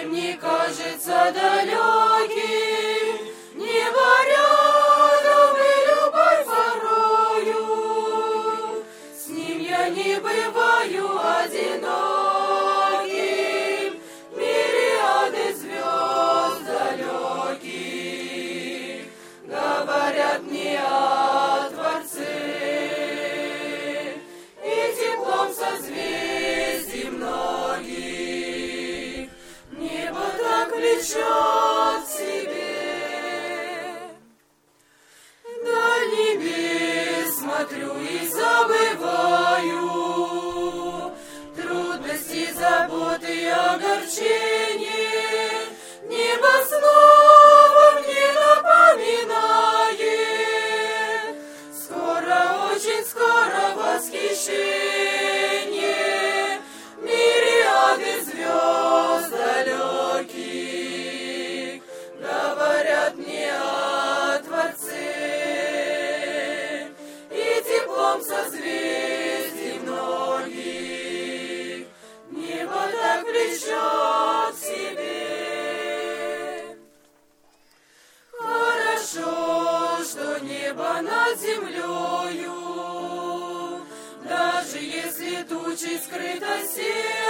Мир не кажется далеким, небо рядом и любовь порою. С ним я не бываю одиноким, мириады звезд далеких говорят мне о Творце, и теплом созвездий многих небо так влечет к себе. Вдаль небес смотрю и забываю трудности, заботы и огорчения. Небо снова мне напоминает скоро, очень скоро восхищение мириады звезд далеких говорят мне о Творце, и теплом созвездий многих небо так влечет к себе. Хорошо, что небо над землею, даже если тучей скрыто сердце,